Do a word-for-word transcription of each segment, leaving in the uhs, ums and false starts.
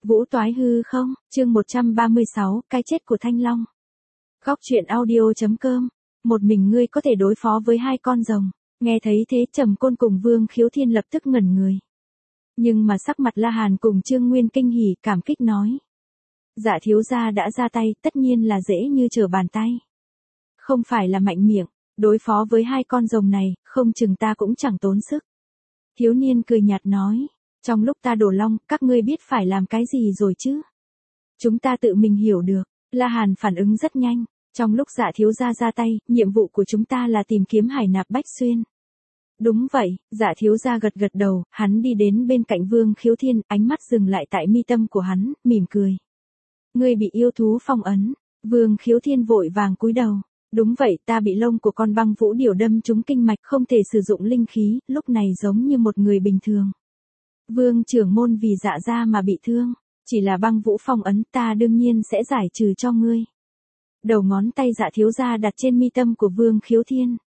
Vũ toái hư không, chương một trăm ba mươi sáu, cái chết của Thanh Long. Góc truyện audio.com, một mình ngươi có thể đối phó với hai con rồng, nghe thấy thế Trầm Côn cùng Vương Khiếu Thiên lập tức ngẩn người. Nhưng mà sắc mặt La Hàn cùng Trương Nguyên kinh hỉ cảm kích nói. Dạ thiếu gia đã ra tay, tất nhiên là dễ như trở bàn tay. Không phải là mạnh miệng, đối phó với hai con rồng này, không chừng ta cũng chẳng tốn sức. Thiếu niên cười nhạt nói. Trong lúc ta đổ long, các ngươi biết phải làm cái gì rồi chứ? Chúng ta tự mình hiểu được. La Hàn phản ứng rất nhanh. Trong lúc Dạ thiếu gia ra tay, nhiệm vụ của chúng ta là tìm kiếm Hải Nạp Bách Xuyên. Đúng vậy, Dạ thiếu gia gật gật đầu, hắn đi đến bên cạnh Vương Khiếu Thiên, ánh mắt dừng lại tại mi tâm của hắn, mỉm cười. Ngươi bị yêu thú phong ấn. Vương Khiếu Thiên vội vàng cúi đầu. Đúng vậy, ta bị lông của con băng vũ điểu đâm trúng kinh mạch, không thể sử dụng linh khí, lúc này giống như một người bình thường. Vương trưởng môn vì Dạ gia mà bị thương, chỉ là băng vũ phong ấn, ta đương nhiên sẽ giải trừ cho ngươi. Đầu ngón tay Dạ thiếu gia đặt trên mi tâm của Vương Khiếu Thiên.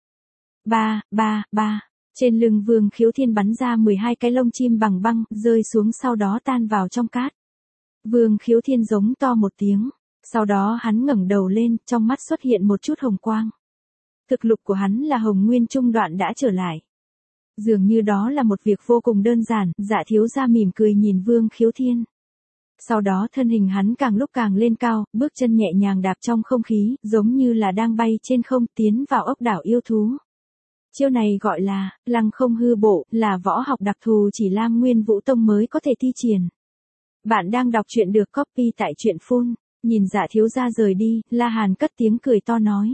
Ba, ba, ba, trên lưng Vương Khiếu Thiên bắn ra mười hai cái lông chim bằng băng, rơi xuống sau đó tan vào trong cát. Vương Khiếu Thiên giống to một tiếng, sau đó hắn ngẩng đầu lên, trong mắt xuất hiện một chút hồng quang. Thực lực của hắn là Hồng Nguyên trung đoạn đã trở lại. Dường như đó là một việc vô cùng đơn giản, Dạ thiếu gia mỉm cười nhìn Vương Khiếu Thiên. Sau đó thân hình hắn càng lúc càng lên cao, bước chân nhẹ nhàng đạp trong không khí, giống như là đang bay trên không tiến vào ốc đảo yêu thú. Chiêu này gọi là, lăng không hư bộ, là võ học đặc thù chỉ Lam Nguyên Vũ Tông mới có thể thi triển. Bạn đang đọc truyện được copy tại truyện phun, nhìn Dạ thiếu gia rời đi, La Hàn cất tiếng cười to nói.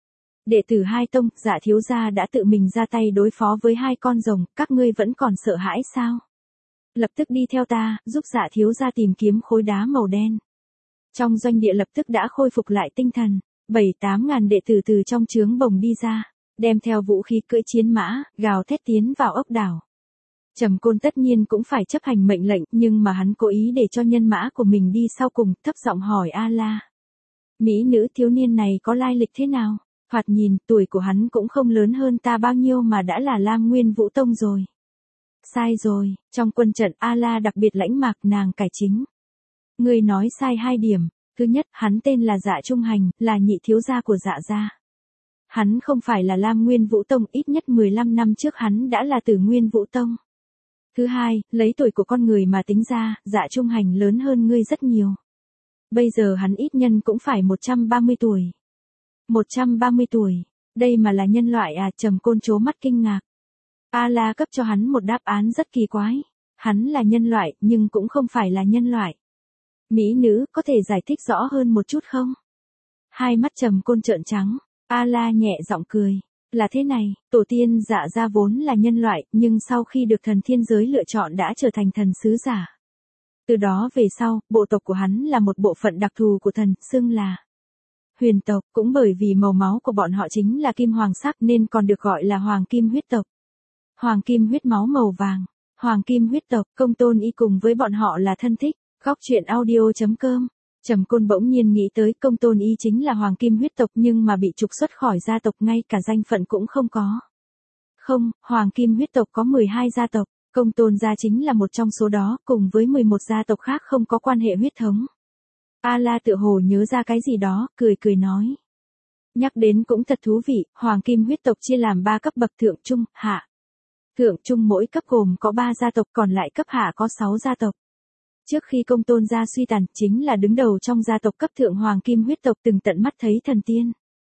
Đệ tử hai tông, Dạ thiếu gia đã tự mình ra tay đối phó với hai con rồng, các ngươi vẫn còn sợ hãi sao? Lập tức đi theo ta, giúp Dạ thiếu gia tìm kiếm khối đá màu đen. Trong doanh địa lập tức đã khôi phục lại tinh thần, bảy tám ngàn đệ tử từ trong trướng bồng đi ra, đem theo vũ khí cưỡi chiến mã, gào thét tiến vào ốc đảo. Trầm Côn tất nhiên cũng phải chấp hành mệnh lệnh, nhưng mà hắn cố ý để cho nhân mã của mình đi sau cùng, thấp giọng hỏi A La. Mỹ nữ thiếu niên này có lai lịch thế nào? Thoạt nhìn, tuổi của hắn cũng không lớn hơn ta bao nhiêu mà đã là Lam Nguyên Vũ Tông rồi. Sai rồi, trong quân trận A La đặc biệt lãnh mạc nàng cải chính. Ngươi nói sai hai điểm, thứ nhất, hắn tên là Dạ Trung Hành, là nhị thiếu gia của Dạ gia. Hắn không phải là Lam Nguyên Vũ Tông, ít nhất mười lăm năm trước hắn đã là Tử Nguyên Vũ Tông. Thứ hai, lấy tuổi của con người mà tính ra, Dạ Trung Hành lớn hơn ngươi rất nhiều. Bây giờ hắn ít nhân cũng phải một trăm ba mươi tuổi. một trăm ba mươi tuổi, đây mà là nhân loại à? Trầm Côn trố mắt kinh ngạc. A La cấp cho hắn một đáp án rất kỳ quái. Hắn là nhân loại, nhưng cũng không phải là nhân loại. Mỹ nữ, có thể giải thích rõ hơn một chút không? Hai mắt Trầm Côn trợn trắng, A La nhẹ giọng cười. Là thế này, tổ tiên Dạ gia vốn là nhân loại, nhưng sau khi được thần thiên giới lựa chọn đã trở thành thần sứ giả. Từ đó về sau, bộ tộc của hắn là một bộ phận đặc thù của thần, xưng là huyền tộc, cũng bởi vì màu máu của bọn họ chính là kim hoàng sắc nên còn được gọi là hoàng kim huyết tộc. Hoàng kim huyết máu màu vàng, hoàng kim huyết tộc, Công Tôn Y cùng với bọn họ là thân thích. Góc truyện audio.com. Trầm Côn bỗng nhiên nghĩ tới Công Tôn Y chính là hoàng kim huyết tộc nhưng mà bị trục xuất khỏi gia tộc, ngay cả danh phận cũng không có. Không, hoàng kim huyết tộc có mười hai gia tộc, Công Tôn gia chính là một trong số đó, cùng với mười một gia tộc khác không có quan hệ huyết thống. A La tựa hồ nhớ ra cái gì đó, cười cười nói. Nhắc đến cũng thật thú vị, hoàng kim huyết tộc chia làm ba cấp bậc thượng trung, hạ. Thượng trung mỗi cấp gồm có ba gia tộc, còn lại cấp hạ có sáu gia tộc. Trước khi Công Tôn gia suy tàn, chính là đứng đầu trong gia tộc cấp thượng hoàng kim huyết tộc từng tận mắt thấy thần tiên.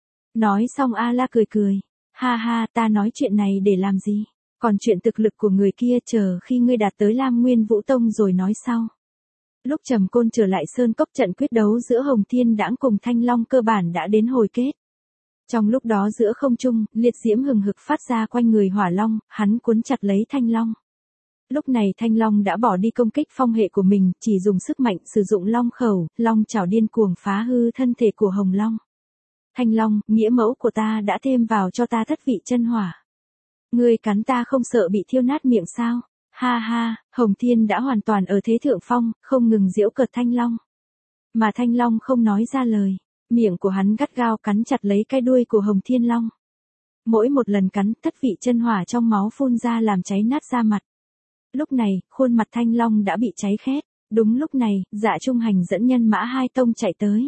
Nói xong A La cười cười. Ha ha, ta nói chuyện này để làm gì? Còn chuyện thực lực của người kia chờ khi ngươi đạt tới Lam Nguyên Vũ Tông rồi nói sau. Lúc Trầm Côn trở lại Sơn Cốc, trận quyết đấu giữa Hồng Thiên Đãng cùng Thanh Long cơ bản đã đến hồi kết. Trong lúc đó giữa không trung, liệt diễm hừng hực phát ra quanh người Hỏa Long, hắn cuốn chặt lấy Thanh Long. Lúc này Thanh Long đã bỏ đi công kích phong hệ của mình, chỉ dùng sức mạnh sử dụng long khẩu, long chảo điên cuồng phá hư thân thể của Hồng Long. Thanh Long, nghĩa mẫu của ta đã thêm vào cho ta thất vị chân hỏa. Ngươi cắn ta không sợ bị thiêu nát miệng sao? Ha ha, Hồng Thiên đã hoàn toàn ở thế thượng phong, không ngừng giễu cợt Thanh Long. Mà Thanh Long không nói ra lời, miệng của hắn gắt gao cắn chặt lấy cái đuôi của Hồng Thiên Long. Mỗi một lần cắn, thất vị chân hỏa trong máu phun ra làm cháy nát da mặt. Lúc này, khuôn mặt Thanh Long đã bị cháy khét, Đúng lúc này, Dạ Trung Hành dẫn nhân mã hai tông chạy tới.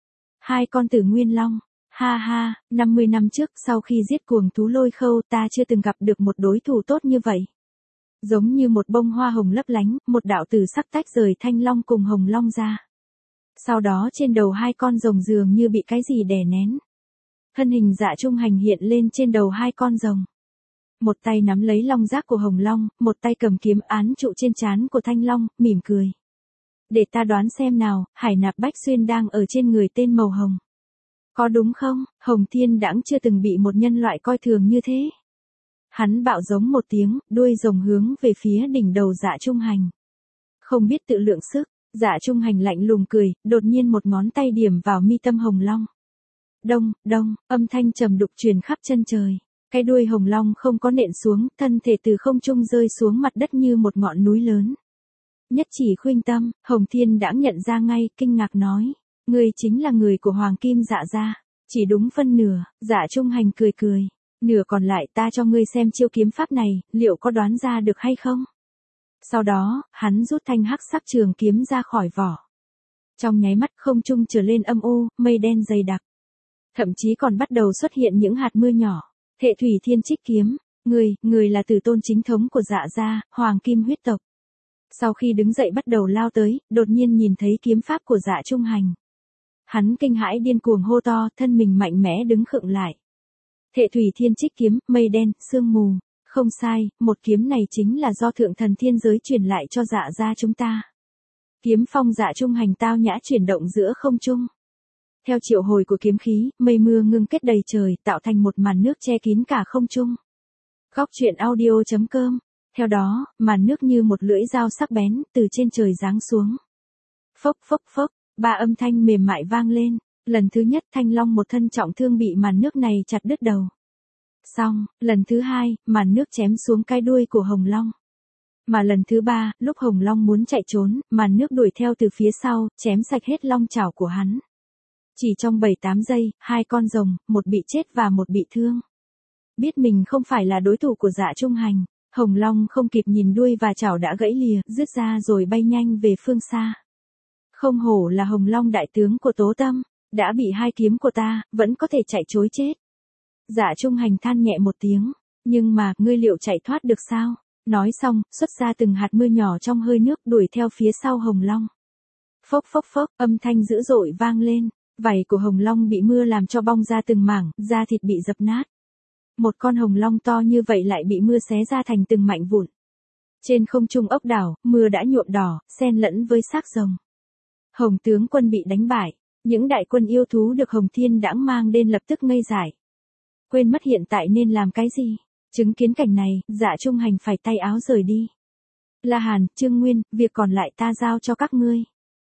Hai con tử Nguyên Long. Ha ha, năm mươi năm trước sau khi giết cuồng thú Lôi Khâu ta chưa từng gặp được một đối thủ tốt như vậy. Giống như một bông hoa hồng lấp lánh, một đạo tử sắc tách rời Thanh Long cùng Hồng Long ra. Sau đó trên đầu hai con rồng dường như bị cái gì đè nén. Thân hình Dạ Trung Hành hiện lên trên đầu hai con rồng. Một tay nắm lấy long giác của Hồng Long, một tay cầm kiếm án trụ trên trán của Thanh Long, mỉm cười. Để ta đoán xem nào, Hải Nạp Bách Xuyên đang ở trên người tên màu hồng. Có đúng không? Hồng Thiên Đãng chưa từng bị một nhân loại coi thường như thế. Hắn bạo giống một tiếng, đuôi rồng hướng về phía đỉnh đầu Dạ Trung Hành. Không biết tự lượng sức, Dạ Trung Hành lạnh lùng cười, đột nhiên một ngón tay điểm vào mi tâm Hồng Long. Đông, đông, âm thanh trầm đục truyền khắp chân trời. Cái đuôi Hồng Long không có nện xuống, thân thể từ không trung rơi xuống mặt đất như một ngọn núi lớn. Nhất Chỉ Khuynh Tâm, Hồng Thiên Đãng nhận ra ngay, kinh ngạc nói. Ngươi chính là người của Hoàng Kim Dạ gia. Chỉ đúng phân nửa, Dạ Trung Hành cười cười. Nửa còn lại ta cho ngươi xem chiêu kiếm pháp này, liệu có đoán ra được hay không? Sau đó, hắn rút thanh hắc sắc trường kiếm ra khỏi vỏ. Trong nháy mắt không trung trở lên âm u, mây đen dày đặc. Thậm chí còn bắt đầu xuất hiện những hạt mưa nhỏ. Hệ Thủy Thiên Trích Kiếm, người, người là tử tôn chính thống của Dạ gia, Hoàng Kim huyết tộc. Sau khi đứng dậy bắt đầu lao tới, đột nhiên nhìn thấy kiếm pháp của Dạ Trung Hành. Hắn kinh hãi điên cuồng hô to, thân mình mạnh mẽ đứng khựng lại. Hệ Thủy Thiên Trích Kiếm, mây đen, sương mù. Không sai, một kiếm này chính là do thượng thần thiên giới truyền lại cho Dạ gia chúng ta. Kiếm phong Dạ Trung Hành tao nhã chuyển động giữa không trung. Theo triệu hồi của kiếm khí, mây mưa ngưng kết đầy trời, tạo thành một màn nước che kín cả không trung. Góc truyện audio chấm com. Theo đó, màn nước như một lưỡi dao sắc bén, từ trên trời giáng xuống. Phốc phốc phốc, ba âm thanh mềm mại vang lên. Lần thứ nhất Thanh Long một thân trọng thương bị màn nước này chặt đứt đầu. Xong, lần thứ hai, màn nước chém xuống cái đuôi của Hồng Long. Mà lần thứ ba, lúc Hồng Long muốn chạy trốn, màn nước đuổi theo từ phía sau, chém sạch hết long chảo của hắn. Chỉ trong bảy tám giây, hai con rồng, một bị chết và một bị thương. Biết mình không phải là đối thủ của Dạ Trung Hành, Hồng Long không kịp nhìn đuôi và chảo đã gãy lìa, rứt ra rồi bay nhanh về phương xa. Không hổ là Hồng Long đại tướng của Tố Tâm, đã bị hai kiếm của ta, vẫn có thể chạy trối chết. Dạ Trung Hành than nhẹ một tiếng, nhưng mà, ngươi liệu chạy thoát được sao? Nói xong, xuất ra từng hạt mưa nhỏ trong hơi nước đuổi theo phía sau Hồng Long. Phốc phốc phốc, âm thanh dữ dội vang lên, vảy của Hồng Long bị mưa làm cho bong ra từng mảng, da thịt bị dập nát. Một con Hồng Long to như vậy lại bị mưa xé ra thành từng mảnh vụn. Trên không trung ốc đảo, mưa đã nhuộm đỏ, xen lẫn với xác rồng. Hồng tướng quân bị đánh bại, những đại quân yêu thú được Hồng Thiên Đãng mang đến lập tức ngây dại. Quên mất hiện tại nên làm cái gì? Chứng kiến cảnh này, Dạ Trung Hành phải tay áo rời đi. La Hàn, Trương Nguyên, việc còn lại ta giao cho các ngươi.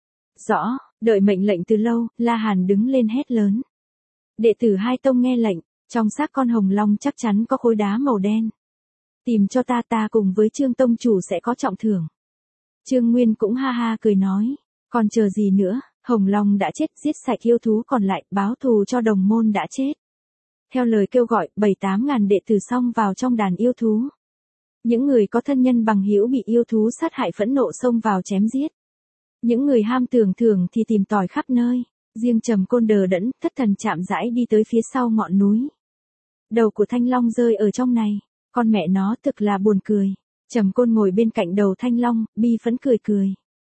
Rõ, đợi mệnh lệnh từ lâu, La Hàn đứng lên hét lớn. Đệ tử hai tông nghe lệnh, trong xác con Hồng Long chắc chắn có khối đá màu đen. Tìm cho ta ta cùng với Trương tông chủ sẽ có trọng thưởng. Trương Nguyên cũng ha ha cười nói, còn chờ gì nữa, Hồng Long đã chết, giết sạch yêu thú còn lại, báo thù cho đồng môn đã chết. Theo lời kêu gọi, bảy tám ngàn đệ tử xông vào trong đàn yêu thú. Những người có thân nhân bằng hữu bị yêu thú sát hại phẫn nộ xông vào chém giết. Những người ham tưởng thưởng thì tìm tòi khắp nơi. Riêng Trầm Côn đờ đẫn, thất thần chạm rãi đi tới phía sau ngọn núi. Đầu của Thanh Long rơi ở trong này, con mẹ nó thực là buồn cười. Trầm Côn ngồi bên cạnh đầu Thanh Long, bi phẫn cười cười.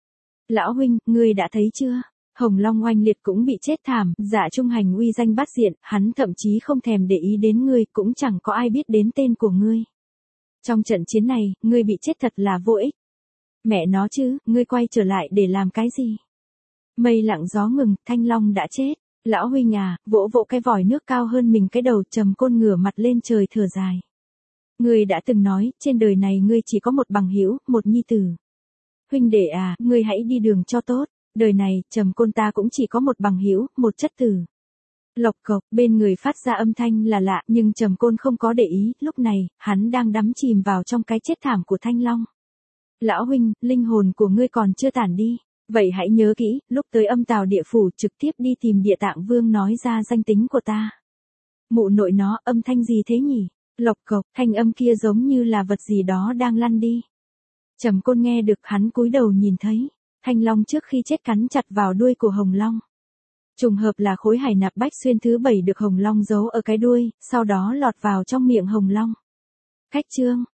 Lão huynh, ngươi đã thấy chưa? Hồng Long oanh liệt cũng bị chết thảm, Dạ Trung Hành uy danh bát diện, hắn thậm chí không thèm để ý đến ngươi, cũng chẳng có ai biết đến tên của ngươi. Trong trận chiến này, ngươi bị chết thật là vô ích. Mẹ nó chứ, ngươi quay trở lại để làm cái gì? Mây lặng gió ngừng, Thanh Long đã chết. Lão huynh à, vỗ vỗ cái vòi nước cao hơn mình cái đầu, Trầm Côn ngửa mặt lên trời thở dài. Ngươi đã từng nói, trên đời này ngươi chỉ có một bằng hữu, một nhi tử. Huynh đệ à, ngươi hãy đi đường cho tốt. Đời này, Trầm Côn ta cũng chỉ có một bằng hữu, một chất tử. Lộc cộc, bên người phát ra âm thanh là lạ, nhưng Trầm Côn không có để ý, lúc này, hắn đang đắm chìm vào trong cái chết thảm của Thanh Long. Lão huynh, linh hồn của ngươi còn chưa tản đi. Vậy hãy nhớ kỹ, lúc tới Âm Tào địa phủ trực tiếp đi tìm Địa Tạng Vương nói ra danh tính của ta. Mụ nội nó, âm thanh gì thế nhỉ? Lộc cộc, thanh âm kia giống như là vật gì đó đang lăn đi. Trầm Côn nghe được, hắn cúi đầu nhìn thấy. Thanh long trước khi chết cắn chặt vào đuôi của hồng long. Trùng hợp là khối hải nạp bách xuyên thứ bảy được hồng long giấu ở cái đuôi, sau đó lọt vào trong miệng hồng long. Khách chương,